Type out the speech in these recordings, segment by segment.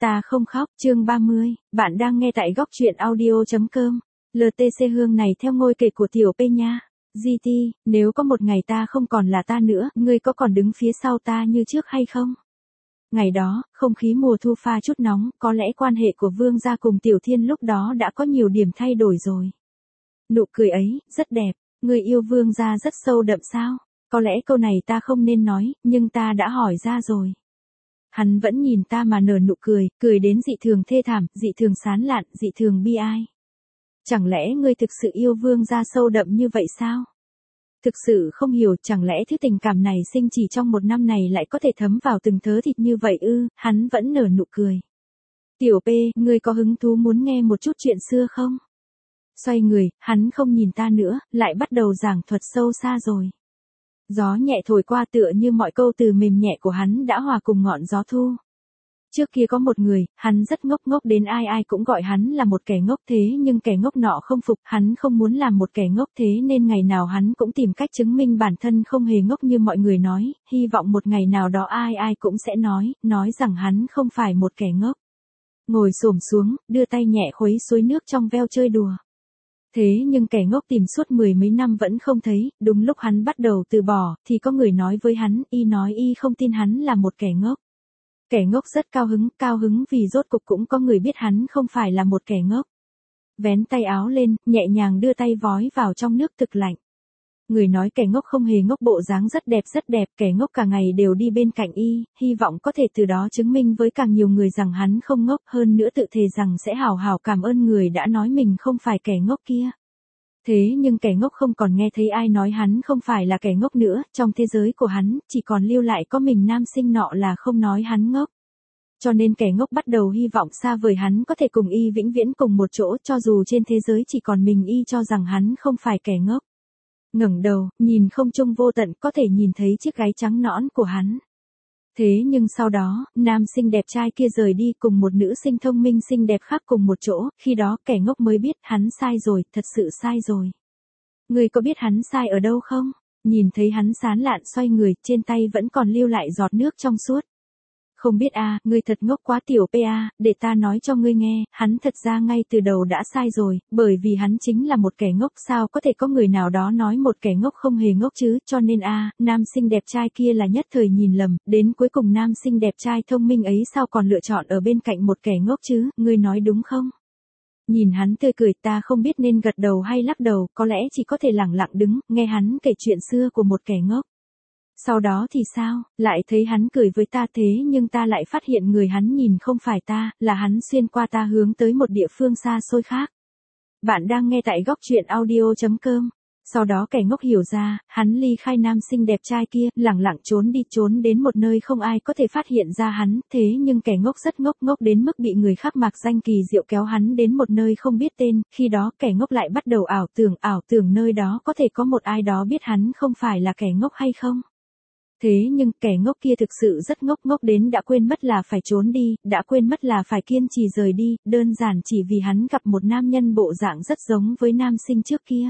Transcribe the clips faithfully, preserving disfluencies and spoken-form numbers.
Ta không khóc, chương ba mươi, bạn đang nghe tại góc truyện audio chấm com. lờ tê xê Hương này theo ngôi kể của Tiểu P nha. giê tê, nếu có một ngày ta không còn là ta nữa, ngươi có còn đứng phía sau ta như trước hay không? Ngày đó, không khí mùa thu pha chút nóng, có lẽ quan hệ của Vương gia cùng Tiểu Thiên lúc đó đã có nhiều điểm thay đổi rồi. Nụ cười ấy, rất đẹp, ngươi yêu Vương gia rất sâu đậm sao? Có lẽ câu này ta không nên nói, nhưng ta đã hỏi ra rồi. Hắn vẫn nhìn ta mà nở nụ cười, cười đến dị thường thê thảm, dị thường sán lạn, dị thường bi ai. Chẳng lẽ ngươi thực sự yêu Vương gia sâu đậm như vậy sao? Thực sự không hiểu, chẳng lẽ thứ tình cảm này sinh chỉ trong một năm này lại có thể thấm vào từng thớ thịt như vậy ư? Hắn vẫn nở nụ cười. Tiểu P, ngươi có hứng thú muốn nghe một chút chuyện xưa không? Xoay người, hắn không nhìn ta nữa, lại bắt đầu giảng thuật sâu xa rồi. Gió nhẹ thổi qua tựa như mọi câu từ mềm nhẹ của hắn đã hòa cùng ngọn gió thu. Trước kia có một người, hắn rất ngốc ngốc đến ai ai cũng gọi hắn là một kẻ ngốc, thế nhưng kẻ ngốc nọ không phục, hắn không muốn làm một kẻ ngốc, thế nên ngày nào hắn cũng tìm cách chứng minh bản thân không hề ngốc như mọi người nói, hy vọng một ngày nào đó ai ai cũng sẽ nói, nói rằng hắn không phải một kẻ ngốc. Ngồi xổm xuống, đưa tay nhẹ khuấy suối nước trong veo chơi đùa. Thế nhưng kẻ ngốc tìm suốt mười mấy năm vẫn không thấy, đúng lúc hắn bắt đầu từ bỏ, thì có người nói với hắn, y nói y không tin hắn là một kẻ ngốc. Kẻ ngốc rất cao hứng, cao hứng vì rốt cục cũng có người biết hắn không phải là một kẻ ngốc. Vén tay áo lên, nhẹ nhàng đưa tay vói vào trong nước thực lạnh. Người nói kẻ ngốc không hề ngốc, bộ dáng rất đẹp rất đẹp, kẻ ngốc cả ngày đều đi bên cạnh y, hy vọng có thể từ đó chứng minh với càng nhiều người rằng hắn không ngốc, hơn nữa tự thề rằng sẽ hào hào cảm ơn người đã nói mình không phải kẻ ngốc kia. Thế nhưng kẻ ngốc không còn nghe thấy ai nói hắn không phải là kẻ ngốc nữa, trong thế giới của hắn, chỉ còn lưu lại có mình nam sinh nọ là không nói hắn ngốc. Cho nên kẻ ngốc bắt đầu hy vọng xa vời hắn có thể cùng y vĩnh viễn cùng một chỗ, cho dù trên thế giới chỉ còn mình y cho rằng hắn không phải kẻ ngốc. Ngẩng đầu, nhìn không trung vô tận, có thể nhìn thấy chiếc gáy trắng nõn của hắn. Thế nhưng sau đó, nam sinh đẹp trai kia rời đi cùng một nữ sinh thông minh xinh đẹp khác cùng một chỗ, khi đó kẻ ngốc mới biết hắn sai rồi, thật sự sai rồi. Ngươi có biết hắn sai ở đâu không? Nhìn thấy hắn sán lạn xoay người, trên tay vẫn còn lưu lại giọt nước trong suốt. Không biết a, à, ngươi thật ngốc quá Tiểu P a, để ta nói cho ngươi nghe, hắn thật ra ngay từ đầu đã sai rồi, bởi vì hắn chính là một kẻ ngốc, sao có thể có người nào đó nói một kẻ ngốc không hề ngốc chứ, cho nên a, à, nam sinh đẹp trai kia là nhất thời nhìn lầm, đến cuối cùng nam sinh đẹp trai thông minh ấy sao còn lựa chọn ở bên cạnh một kẻ ngốc chứ, ngươi nói đúng không? Nhìn hắn tươi cười, ta không biết nên gật đầu hay lắc đầu, có lẽ chỉ có thể lẳng lặng đứng, nghe hắn kể chuyện xưa của một kẻ ngốc. Sau đó thì sao, lại thấy hắn cười với ta, thế nhưng ta lại phát hiện người hắn nhìn không phải ta, là hắn xuyên qua ta hướng tới một địa phương xa xôi khác. Bạn đang nghe tại góc truyện audio chấm com. Sau đó kẻ ngốc hiểu ra, hắn ly khai nam sinh đẹp trai kia, lẳng lặng trốn đi, trốn đến một nơi không ai có thể phát hiện ra hắn, thế nhưng kẻ ngốc rất ngốc ngốc đến mức bị người khác mạc danh kỳ diệu kéo hắn đến một nơi không biết tên, khi đó kẻ ngốc lại bắt đầu ảo tưởng, ảo tưởng nơi đó có thể có một ai đó biết hắn không phải là kẻ ngốc hay không. Thế nhưng kẻ ngốc kia thực sự rất ngốc ngốc đến đã quên mất là phải trốn đi, đã quên mất là phải kiên trì rời đi, đơn giản chỉ vì hắn gặp một nam nhân bộ dạng rất giống với nam sinh trước kia.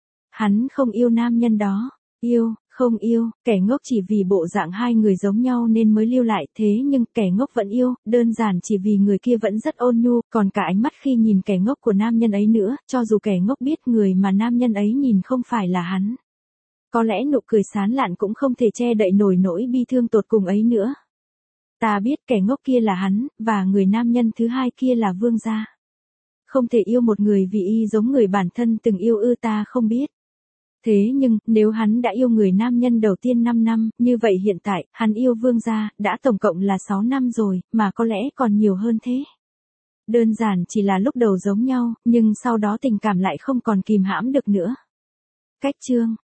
Hắn không yêu nam nhân đó, yêu, không yêu, kẻ ngốc chỉ vì bộ dạng hai người giống nhau nên mới lưu lại, thế nhưng kẻ ngốc vẫn yêu, đơn giản chỉ vì người kia vẫn rất ôn nhu, còn cả ánh mắt khi nhìn kẻ ngốc của nam nhân ấy nữa, cho dù kẻ ngốc biết người mà nam nhân ấy nhìn không phải là hắn. Có lẽ nụ cười sán lạn cũng không thể che đậy nổi nỗi bi thương tột cùng ấy nữa. Ta biết kẻ ngốc kia là hắn, và người nam nhân thứ hai kia là Vương gia. Không thể yêu một người vì y giống người bản thân từng yêu ư, ta không biết. Thế nhưng, nếu hắn đã yêu người nam nhân đầu tiên năm năm, như vậy hiện tại, hắn yêu Vương gia, đã tổng cộng là sáu năm rồi, mà có lẽ còn nhiều hơn thế. Đơn giản chỉ là lúc đầu giống nhau, nhưng sau đó tình cảm lại không còn kìm hãm được nữa. Cách chương